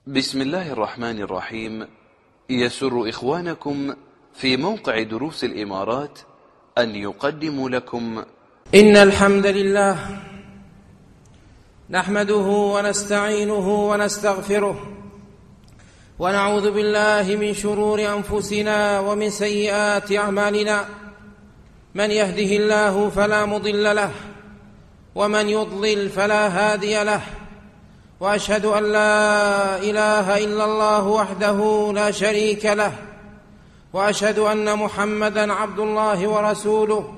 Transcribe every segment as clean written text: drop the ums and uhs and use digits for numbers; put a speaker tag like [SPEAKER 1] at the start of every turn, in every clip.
[SPEAKER 1] بسم الله الرحمن الرحيم. يسر إخوانكم في موقع دروس الإمارات أن يقدموا لكم
[SPEAKER 2] إن الحمد لله نحمده ونستعينه ونستغفره ونعوذ بالله من شرور أنفسنا ومن سيئات أعمالنا. من يهده الله فلا مضل له ومن يضلل فلا هادي له، وأشهد أن لا إله إلا الله وحده لا شريك له، وأشهد أن محمدًا عبد الله ورسوله.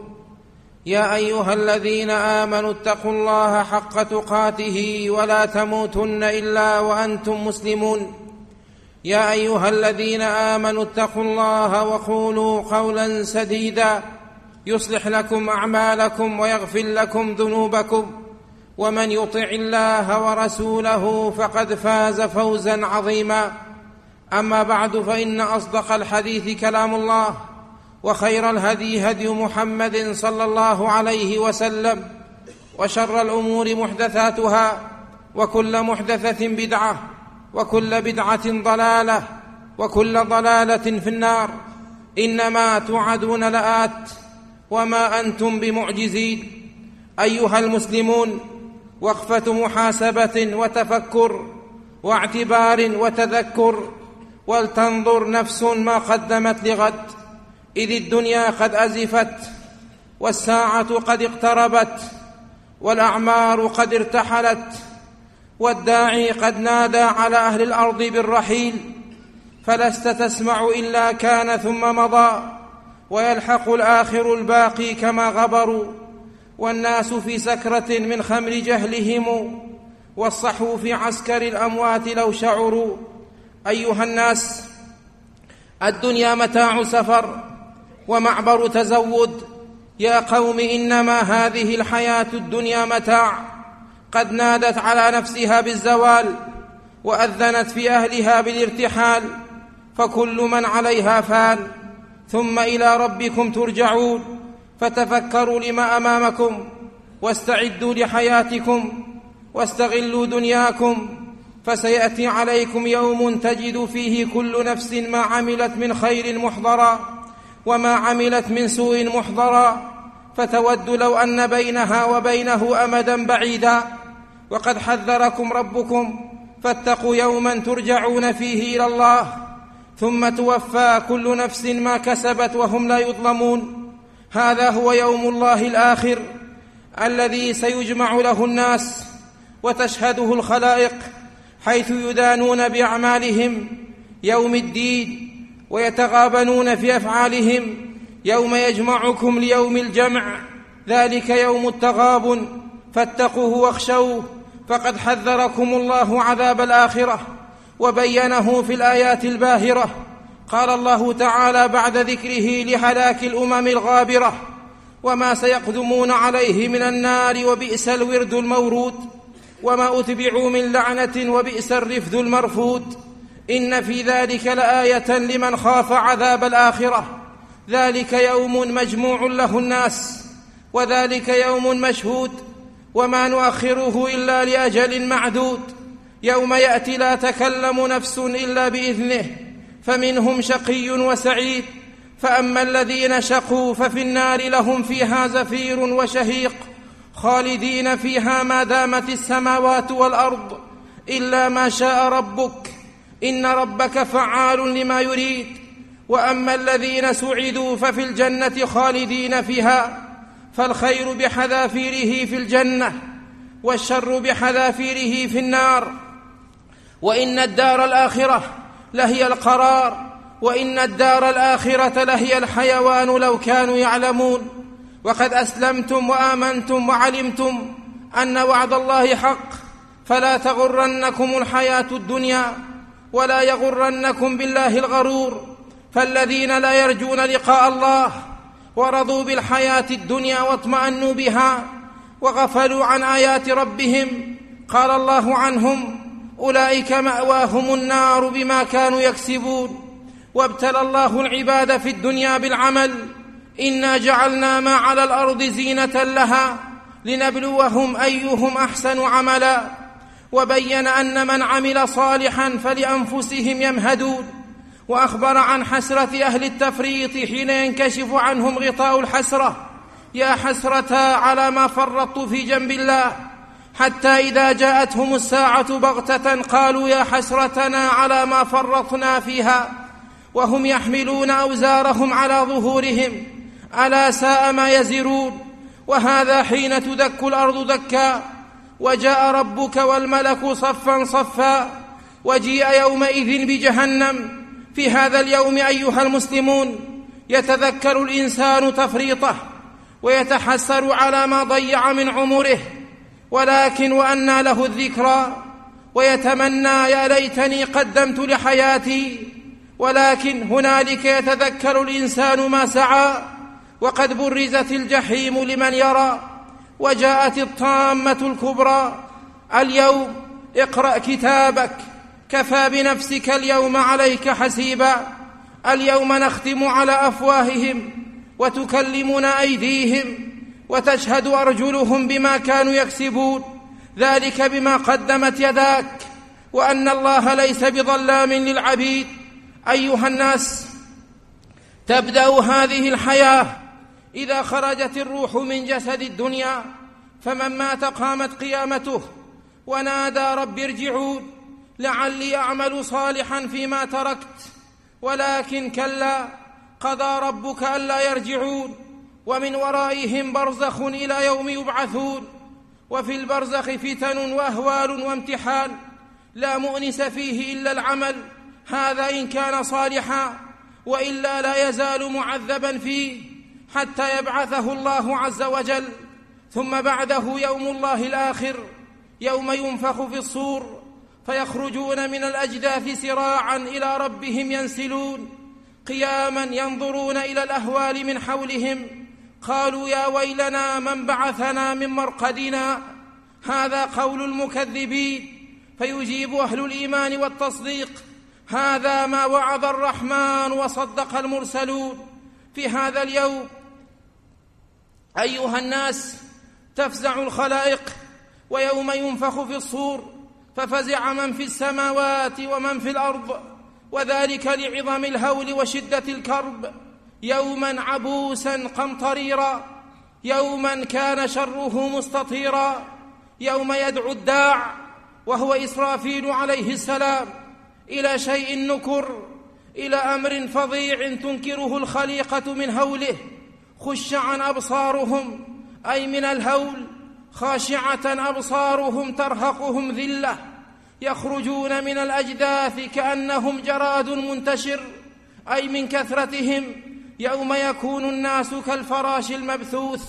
[SPEAKER 2] يا أيها الذين آمنوا اتقوا الله حق تقاته ولا تموتن إلا وأنتم مسلمون. يا أيها الذين آمنوا اتقوا الله وقولوا قولا سديدا يصلح لكم أعمالكم ويغفر لكم ذنوبكم، ومن يطع الله ورسوله فقد فاز فوزا عظيما. أما بعد، فإن أصدق الحديث كلام الله، وخير الهدي هدي محمد صلى الله عليه وسلم، وشر الأمور محدثاتها، وكل محدثة بدعة، وكل بدعة ضلالة، وكل ضلالة في النار. إنما توعدون لآت وما أنتم بمعجزين. أيها المسلمون، وقفة محاسبة وتفكر واعتبار وتذكر، ولتنظر نفس ما قدمت لغد، إذ الدنيا قد أزفت، والساعة قد اقتربت، والأعمار قد ارتحلت، والداعي قد نادى على أهل الأرض بالرحيل، فلست تسمع إلا كان ثم مضى، ويلحق الآخر الباقي كما غبروا. والناس في سكرة من خمر جهلهم، والصحو في عسكر الأموات لو شعروا. أيها الناس، الدنيا متاع سفر ومعبر تزود. يا قوم، إنما هذه الحياة الدنيا متاع، قد نادت على نفسها بالزوال، وأذنت في أهلها بالارتحال، فكل من عليها فان، ثم إلى ربكم ترجعون. فتفكروا لما أمامكم، واستعدوا لحياتكم، واستغلوا دنياكم، فسيأتي عليكم يوم تجد فيه كل نفس ما عملت من خير محضرا، وما عملت من سوء محضرا، فتود لو أن بينها وبينه أمدا بعيدا. وقد حذركم ربكم، فاتقوا يوما ترجعون فيه إلى الله، ثم توفى كل نفس ما كسبت وهم لا يظلمون. هذا هو يوم الله الآخر، الذي سيجمع له الناس وتشهده الخلائق، حيث يدانون بأعمالهم يوم الدين، ويتغابنون في أفعالهم يوم يجمعكم ليوم الجمع، ذلك يوم التغابن، فاتقوه واخشوه. فقد حذركم الله عذاب الآخرة، وبينه في الآيات الباهرة. قال الله تعالى بعد ذكره لهلاك الأمم الغابرة وما سيقدمون عليه من النار، وبئس الورد المورود، وما أتبعوا من لعنة، وبئس الرفد المرفود. إن في ذلك لآية لمن خاف عذاب الآخرة. ذلك يوم مجموع له الناس، وذلك يوم مشهود، وما نؤخره إلا لأجل معدود. يوم يأتي لا تكلم نفس إلا بإذنه، فمنهم شقي وسعيد. فأما الذين شقوا ففي النار لهم فيها زفير وشهيق، خالدين فيها ما دامت السماوات والأرض إلا ما شاء ربك، إن ربك فعال لما يريد. وأما الذين سعدوا ففي الجنة خالدين فيها، فالخير بحذافيره في الجنة، والشر بحذافيره في النار. وإن الدار الآخرة لهي القرار، وإن الدار الآخرة لهي الحيوان لو كانوا يعلمون. وقد أسلمتم وآمنتم وعلمتم أن وعد الله حق، فلا تغرنكم الحياة الدنيا، ولا يغرنكم بالله الغرور. فالذين لا يرجون لقاء الله، ورضوا بالحياة الدنيا واطمأنوا بها، وغفلوا عن آيات ربهم، قال الله عنهم: أولئك مأواهم النار بما كانوا يكسبون. وابتلى الله العباد في الدنيا بالعمل: إنا جعلنا ما على الأرض زينة لها لنبلوهم أيهم أحسن عملا. وبين أن من عمل صالحا فلأنفسهم يمهدون، وأخبر عن حسرة أهل التفريط حين ينكشف عنهم غطاء الحسرة: يا حسرة على ما فرطت في جنب الله، حتى إذا جاءتهم الساعة بغتة قالوا يا حسرتنا على ما فرطنا فيها وهم يحملون أوزارهم على ظهورهم، ألا ساء ما يزرون. وهذا حين تدك الأرض دكا، وجاء ربك والملك صفا صفا، وجيء يومئذ بجهنم. في هذا اليوم أيها المسلمون يتذكر الإنسان تفريطه ويتحسر على ما ضيع من عمره، ولكن وأنى له الذكرى ويتمنى يا ليتني قدمت لحياتي. ولكن هنالك يتذكر الإنسان ما سعى، وقد برزت الجحيم لمن يرى، وجاءت الطامة الكبرى. اليوم اقرأ كتابك، كفى بنفسك اليوم عليك حسيبا. اليوم نختم على أفواههم وتكلمنا أيديهم وتشهد أرجلهم بما كانوا يكسبون، ذلك بما قدمت يداك، وأن الله ليس بظلام للعبيد. أيها الناس، تبدأ هذه الحياة إذا خرجت الروح من جسد الدنيا، فمن مات قامت قيامته ونادى رب ارجعون لعلي أعمل صالحا فيما تركت، ولكن كلا قضى ربك ألا يرجعون، ومن ورائهم برزخ إلى يوم يبعثون. وفي البرزخ فتن وأهوال وامتحان لا مؤنس فيه إلا العمل، هذا إن كان صالحا، وإلا لا يزال معذبا فيه حتى يبعثه الله عز وجل. ثم بعده يوم الله الآخر، يوم ينفخ في الصور فيخرجون من الأجداث سراعا إلى ربهم ينسلون، قياما ينظرون إلى الأهوال من حولهم، قالوا يا ويلنا من بعثنا من مرقدنا. هذا قول المكذبين، فيجيب أهل الإيمان والتصديق: هذا ما وعد الرحمن وصدق المرسلون. في هذا اليوم أيها الناس تفزع الخلائق، ويوم ينفخ في الصور ففزع من في السماوات ومن في الأرض، وذلك لعظم الهول وشدة الكرب. يوما عبوسا قمطريرا، يوما كان شره مستطيرا، يوم يدعو الداع وهو إسرافيل عليه السلام إلى شيء نكر، إلى أمر فظيع تنكره الخليقة من هوله. خشعا أبصارهم أي من الهول، خاشعة أبصارهم ترهقهم ذلة، يخرجون من الأجداث كأنهم جراد منتشر، أي من كثرتهم. يوم يكون الناس كالفراش المبثوث،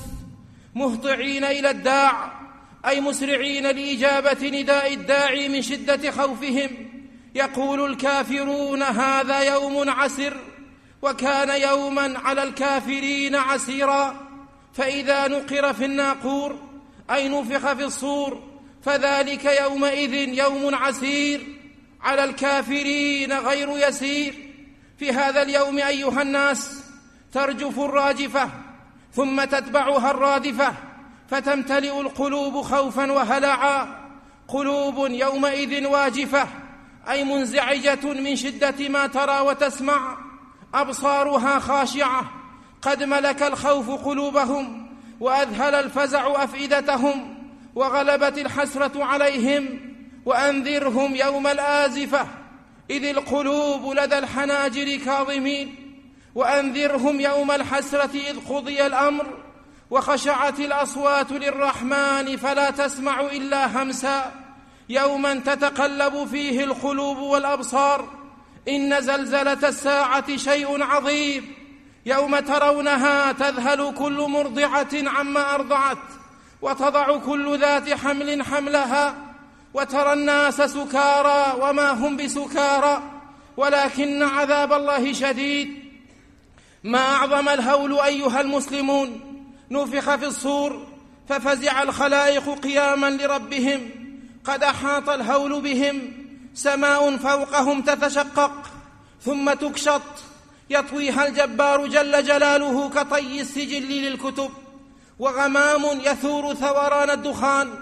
[SPEAKER 2] مهطعين إلى الداع أي مسرعين لإجابة نداء الداعي من شدة خوفهم. يقول الكافرون هذا يوم عسر، وكان يوما على الكافرين عسيرا. فإذا نقر في الناقور أي نفخ في الصور، فذلك يومئذ يوم عسير على الكافرين غير يسير. في هذا اليوم أيها الناس ترجف الراجفة، ثم تتبعها الرادفة، فتمتلئ القلوب خوفا وهلعا. قلوب يومئذ واجفة أي منزعجة من شدة ما ترى وتسمع، أبصارها خاشعة، قد ملك الخوف قلوبهم، وأذهل الفزع أفئدتهم، وغلبت الحسرة عليهم. وأنذرهم يوم الآزفة إذ القلوب لدى الحناجر كاظمين، وأنذرهم يوم الحسرة إذ قضي الأمر وخشعت الأصوات للرحمن فلا تسمع إلا همسا. يوما تتقلب فيه القلوب والأبصار، إن زلزلة الساعة شيء عظيم. يوم ترونها تذهل كل مرضعة عما أرضعت، وتضع كل ذات حمل حملها، وترى الناس سكارى وما هم بسكارى ولكن عذاب الله شديد. ما أعظم الهول أيها المسلمون. نفخ في الصور ففزع الخلائق قياما لربهم، قد أحاط الهول بهم، سماء فوقهم تتشقق ثم تكشط، يطويها الجبار جل جلاله كطي السجل للكتب، وغمام يثور ثوران الدخان،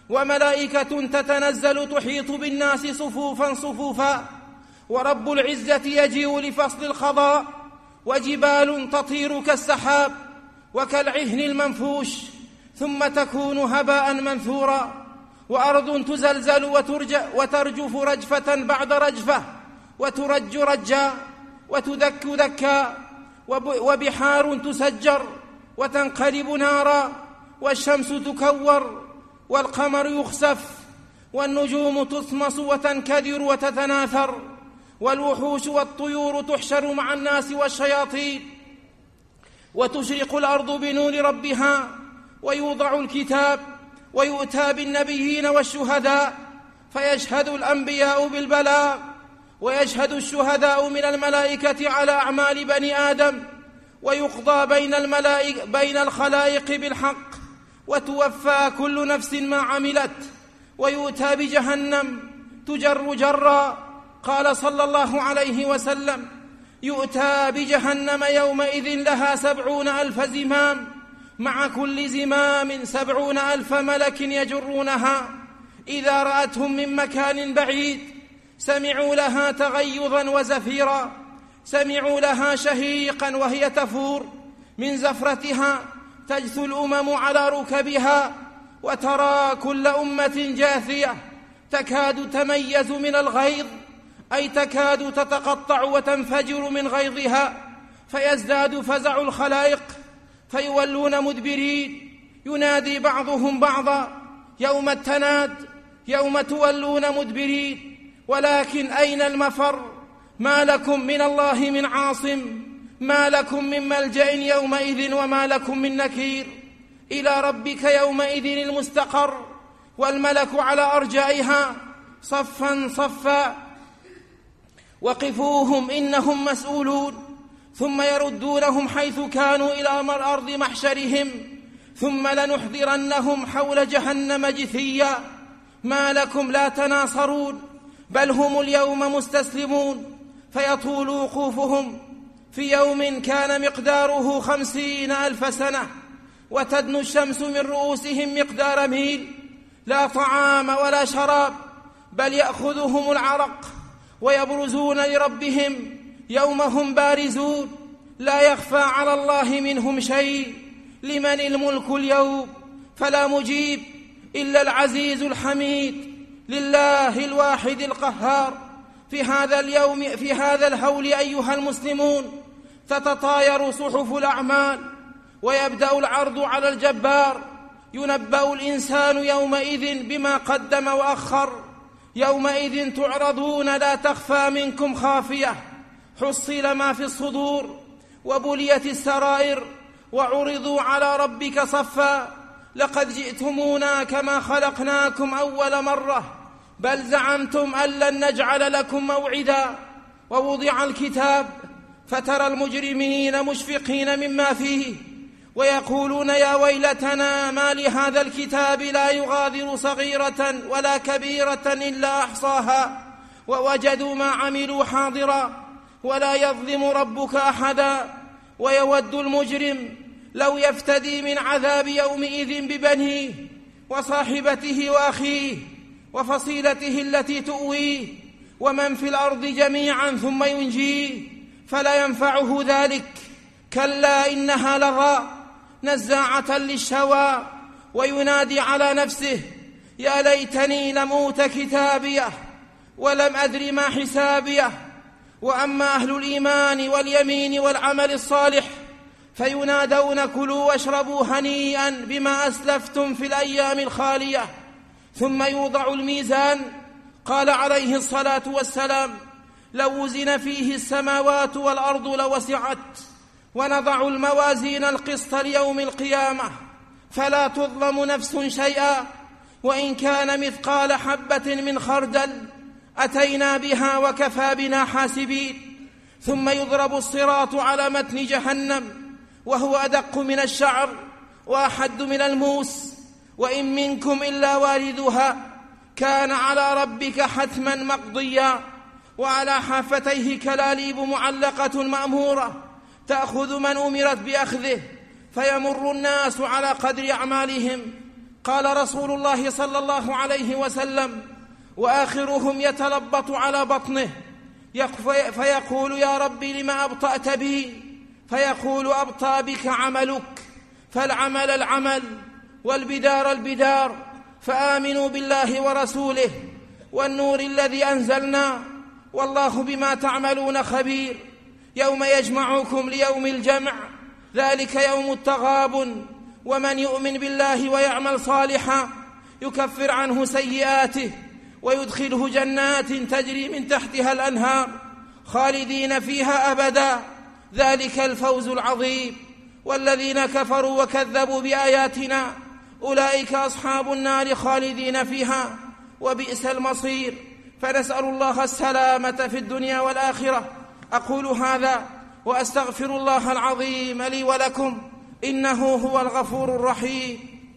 [SPEAKER 2] وملائكة تتنزل تحيط بالناس صفوفا صفوفا، ورب العزة يجيء لفصل القضاء، وجبال تطير كالسحاب وكالعهن المنفوش ثم تكون هباء منثورا، وأرض تزلزل وترجف رجفة بعد رجفة، وترج رجا وتدك دكا، وبحار تسجر وتنقلب نارا، والشمس تكور والقمر يخسف، والنجوم تطمس وتنكدر وتتناثر، والوحوش والطيور تحشر مع الناس والشياطين، وتشرق الأرض بنور ربها، ويوضع الكتاب، ويؤتى بالنبيين والشهداء، فيشهد الأنبياء بالبلاغ، ويشهد الشهداء من الملائكة على أعمال بني آدم، ويقضى بين الخلائق بالحق، وتوفى كل نفس ما عملت، ويؤتى بجهنم تجر جرا. قال صلى الله عليه وسلم: يؤتى بجهنم يومئذ لها 70,000 زمام، مع كل زمام 70,000 ملك يجرونها، إذا رأتهم من مكان بعيد سمعوا لها تغيظا وزفيرا، سمعوا لها شهيقا وهي تفور، من زفرتها تجثو الأمم على ركبها، وترى كل أمة جاثية تكاد تميز من الغيظ، أي تكاد تتقطع وتنفجر من غيظها، فيزداد فزع الخلائق فيولون مدبرين، ينادي بعضهم بعضا يوم التناد: يوم تولون مدبرين، ولكن أين المفر؟ ما لكم من الله من عاصم، ما لكم من ملجأ يومئذ، وما لكم من نكير. إلى ربك يومئذ المستقر، والملك على أرجائها صفا صفا، وقفوهم إنهم مسؤولون، ثم يردونهم حيث كانوا إلى أرض محشرهم، ثم لنحضرنهم حول جهنم جثيا. ما لكم لا تناصرون، بل هم اليوم مستسلمون، فيطول وقوفهم في يوم كان مقداره 50,000 سنة، وتدنو الشمس من رؤوسهم مقدار ميل، لا طعام ولا شراب، بل يأخذهم العرق، ويبرزون لربهم يوم هم بارزون، لا يخفى على الله منهم شيء. لمن الملك اليوم؟ فلا مجيب إلا العزيز الحميد، لله الواحد القهار. في هذا الهول أيها المسلمون تتطاير صحف الأعمال، ويبدأ العرض على الجبار، ينبأ الإنسان يومئذ بما قدم وأخر. يومئذ تعرضون لا تخفى منكم خافية، حصل ما في الصدور، وبليت السرائر، وعرضوا على ربك صفا. لقد جئتمونا كما خلقناكم أول مرة، بل زعمتم أن لن نجعل لكم موعدا. ووضع الكتاب فترى المجرمين مشفقين مما فيه، ويقولون: يا ويلتنا ما لهذا الكتاب لا يغادر صغيرة ولا كبيرة إلا أحصاها، ووجدوا ما عملوا حاضرا، ولا يظلم ربك أحدا. ويود المجرم لو يفتدي من عذاب يومئذ ببنيه، وصاحبته وأخيه، وفصيلته التي تؤويه، ومن في الأرض جميعا ثم ينجيه، فلا ينفعه ذلك. كلا إنها لظى نزاعة للشوى، وينادي على نفسه: يا ليتني لم أوت كتابيه، ولم أدر ما حسابيه. وأما أهل الإيمان واليمين والعمل الصالح فينادون: كلوا واشربوا هنيئا بما أسلفتم في الأيام الخالية. ثم يوضع الميزان. قال عليه الصلاة والسلام: لو وزن فيه السماوات والأرض لوسعت. ونضع الموازين القسط ليوم القيامة فلا تظلم نفس شيئا، وإن كان مثقال حبة من خردل أتينا بها وكفى بنا حاسبين. ثم يضرب الصراط على متن جهنم، وهو أدق من الشعر وأحد من الموس، وإن منكم إلا واردها كان على ربك حتما مقضيا. وعلى حافتيه كلاليب معلقة مأمورة تأخذ من أمرت بأخذه، فيمر الناس على قدر أعمالهم، قال رسول الله صلى الله عليه وسلم: وآخرهم يتلبط على بطنه فيقول: يا ربي لم أبطأت بي؟ فيقول: أبطأ بك عملك، فالعمل العمل والبدار البدار، فآمنوا بالله ورسوله والنور الذي أنزلنا، والله بما تعملون خبير. يوم يجمعكم ليوم الجمع، ذلك يوم التغابن، ومن يؤمن بالله ويعمل صالحا يكفر عنه سيئاته ويدخله جنات تجري من تحتها الأنهار خالدين فيها أبدا، ذلك الفوز العظيم. والذين كفروا وكذبوا بآياتنا أولئك أصحاب النار خالدين فيها وبئس المصير. فنسأل الله السلامة في الدنيا والآخرة. أقول هذا وأستغفر الله العظيم لي ولكم، إنه هو الغفور الرحيم.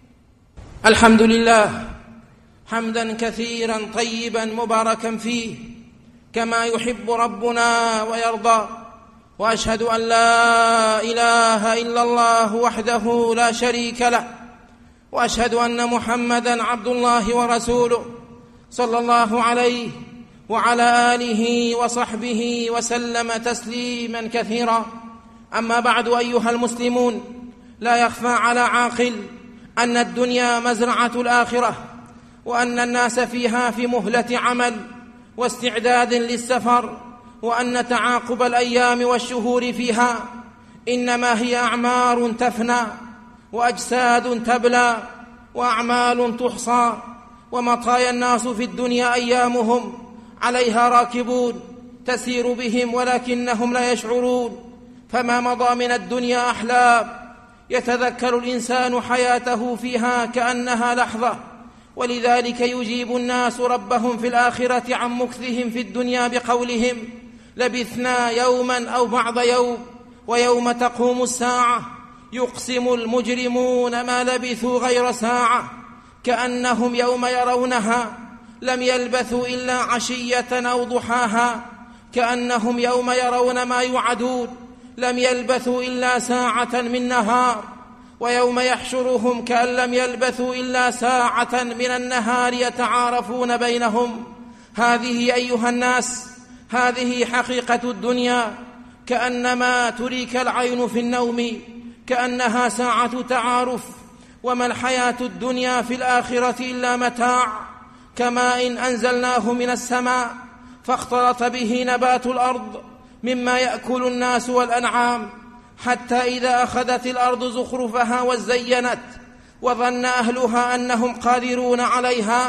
[SPEAKER 2] الحمد لله حمدا كثيرا طيبا مباركا فيه كما يحب ربنا ويرضى، وأشهد أن لا إله إلا الله وحده لا شريك له، وأشهد أن محمدا عبد الله ورسوله صلى الله عليه وعلى آله وصحبه وسلم تسليما كثيرا. أما بعد، أيها المسلمون، لا يخفى على عاقل أن الدنيا مزرعة الآخرة، وأن الناس فيها في مهلة عمل واستعداد للسفر، وأن تعاقب الأيام والشهور فيها إنما هي أعمار تفنى وأجساد تبلى وأعمال تحصى، ومطايا الناس في الدنيا أيامهم عليها راكبون تسير بهم ولكنهم لا يشعرون. فما مضى من الدنيا أحلام يتذكر الإنسان حياته فيها كأنها لحظة، ولذلك يجيب الناس ربهم في الآخرة عن مكثهم في الدنيا بقولهم: لبثنا يوما أو بعض يوم، ويوم تقوم الساعة يقسم المجرمون ما لبثوا غير ساعة، كأنهم يوم يرونها لم يلبثوا إلا عشية أو ضحاها، كأنهم يوم يرون ما يوعدون لم يلبثوا إلا ساعة من نهار، ويوم يحشرهم كأن لم يلبثوا إلا ساعة من النهار يتعارفون بينهم. هذه أيها الناس، هذه حقيقة الدنيا، كأنما تريك العين في النوم، كأنها ساعة تعارف. وما الحياة الدنيا في الآخرة إلا متاع، كماء أنزلناه من السماء فاختلط به نبات الأرض مما يأكل الناس والأنعام، حتى إذا أخذت الأرض زخرفها وزينت وظن أهلها أنهم قادرون عليها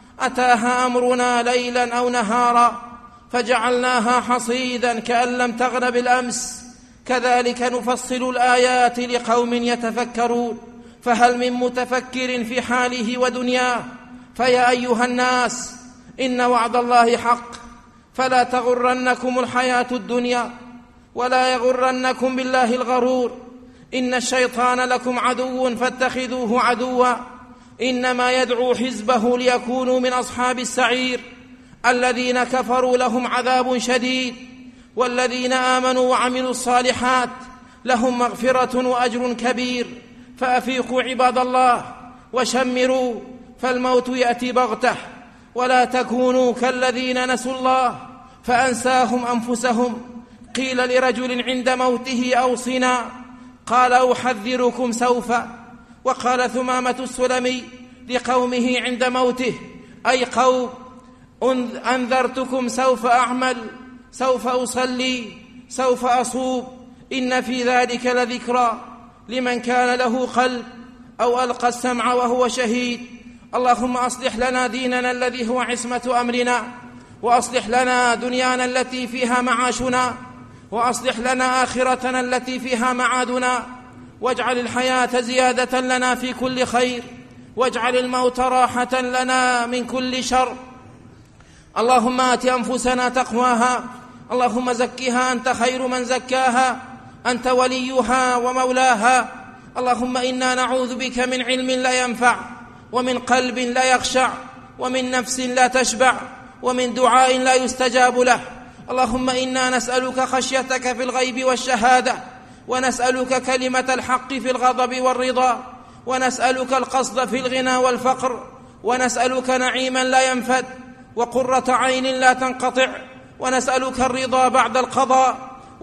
[SPEAKER 2] أتاها أمرنا ليلا أو نهارا فجعلناها حصيدا كأن لم تغن بالأمس، كذلك نفصل الآيات لقوم يتفكرون. فهل من متفكر في حاله ودنياه؟ فيا أيها الناس، إن وعد الله حق، فلا تغرنكم الحياة الدنيا ولا يغرنكم بالله الغرور. إن الشيطان لكم عدو فاتخذوه عدوا، إنما يدعو حزبه ليكونوا من أصحاب السعير. الذين كفروا لهم عذاب شديد، والذين آمنوا وعملوا الصالحات لهم مغفرة وأجر كبير. فأفيقوا عباد الله وشمروا، فالموت يأتي بغته، ولا تكونوا كالذين نسوا الله فأنساهم أنفسهم. قيل لرجل عند موته: أوصنا، قال: أحذركم سوفا. وقال ثمامة السلمي لقومه عند موته: أي قوم، أنذرتكم، سوف أعمل، سوف أصلي، سوف أصوم، إن في ذلك لذكرى لمن كان له قلب أو ألقى السمع وهو شهيد. اللهم أصلح لنا ديننا الذي هو عصمة أمرنا، وأصلح لنا دنيانا التي فيها معاشنا، وأصلح لنا آخرتنا التي فيها معادنا، واجعل الحياة زيادة لنا في كل خير، واجعل الموت راحة لنا من كل شر. اللهم آت أنفسنا تقواها، اللهم زكها أنت خير من زكاها، أنت وليها ومولاها. اللهم إنا نعوذ بك من علم لا ينفع، ومن قلب لا يخشع، ومن نفس لا تشبع، ومن دعاء لا يستجاب له. اللهم إنا نسألك خشيتك في الغيب والشهادة، ونسألك كلمة الحق في الغضب والرضا، ونسألك القصد في الغنى والفقر، ونسألك نعيما لا ينفد وقرة عين لا تنقطع، ونسألك الرضا بعد القضاء،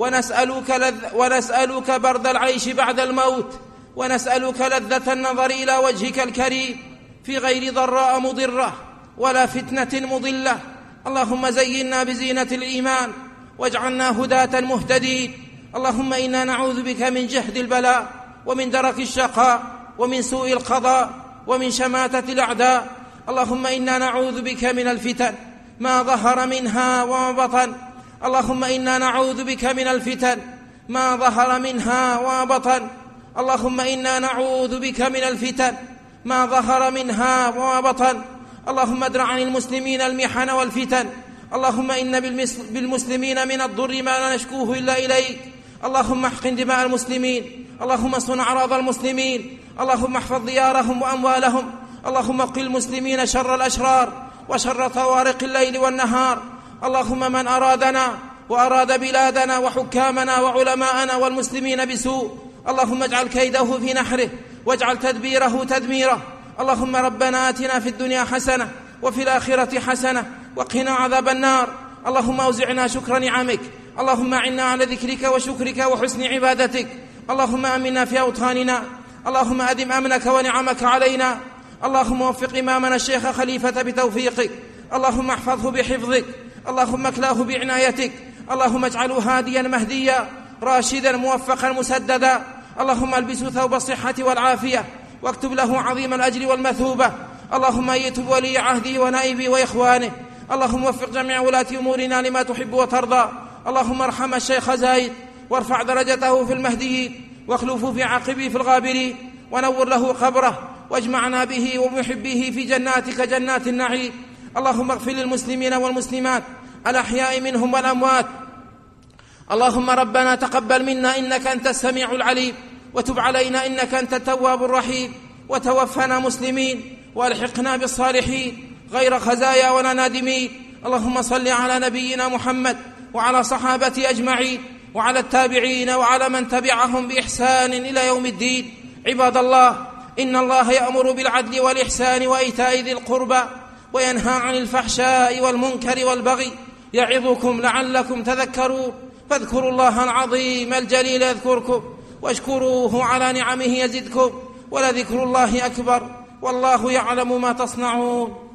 [SPEAKER 2] ونسألك برد العيش بعد الموت، ونسألك لذة النظر إلى وجهك الكريم في غير ضراء مضرة ولا فتنة مضلة. اللهم زينا بزينة الإيمان واجعلنا هداة مهتدين. اللهم إنا نعوذ بك من جهد البلاء ومن درك الشقاء ومن سوء القضاء ومن شماتة الأعداء. اللهم إنا نعوذ بك من الفتن ما ظهر منها وما بطن. اللهم إنا نعوذ بك من الفتن ما ظهر منها وما بطن. اللهم إنا نعوذ بك من الفتن ما ظهر منها وما بطن. اللهم ادرع عن المسلمين المحن والفتن. اللهم إن بالمسلمين من الضر ما لا نشكوه إلا إليك. اللهم احقن دماء المسلمين. اللهم صن أعراض المسلمين. اللهم احفظ ديارهم وأموالهم. اللهم قل المسلمين شر الأشرار وشر طوارق الليل والنهار. اللهم من أرادنا وأراد بلادنا وحكامنا وعلماءنا والمسلمين بسوء، اللهم اجعل كيده في نحره واجعل تدبيره تدميره. اللهم ربنا آتنا في الدنيا حسنة وفي الآخرة حسنة وقنا عذاب النار. اللهم أوزعنا شكر نعمك. اللهم أعنا على ذكرك وشكرك وحسن عبادتك. اللهم آمنا في أوطاننا. اللهم أدم أمنك ونعمك علينا. اللهم وفق إمامنا الشيخ خليفة بتوفيقك. اللهم احفظه بحفظك. اللهم اكلاه بعنايتك. اللهم اجعله هاديا مهديا راشدا موفقا مسددا. اللهم البسه ثوب الصحة والعافية واكتب له عظيم الأجر والمثوبة. اللهم أيت بولي عهده ونائبه وإخوانه. اللهم وفق جميع ولاة أمورنا لما تحب وترضى. اللهم ارحم الشيخ زايد وارفع درجته في المهديين واخلفه في عقبه في الغابرين ونور له قبره واجمعنا به ومحبه في جناتك جنات النعيم. اللهم اغفر للمسلمين والمسلمات الأحياء منهم والأموات. اللهم ربنا تقبل منا إنك أنت السميع العليم وتب علينا إنك أنت التواب الرحيم وتوفنا مسلمين والحقنا بالصالحين غير خزايا ولا نادمين. اللهم صل على نبينا محمد وعلى صحابته أجمعين وعلى التابعين وعلى من تبعهم بإحسان إلى يوم الدين. عباد الله، إن الله يأمر بالعدل والإحسان وإيتاء ذي القربى وينهى عن الفحشاء والمنكر والبغي يعظكم لعلكم تذكرون. فاذكروا الله العظيم الجليل يذكركم واشكروه على نعمه يزدكم ولذكر الله أكبر والله يعلم ما تصنعون.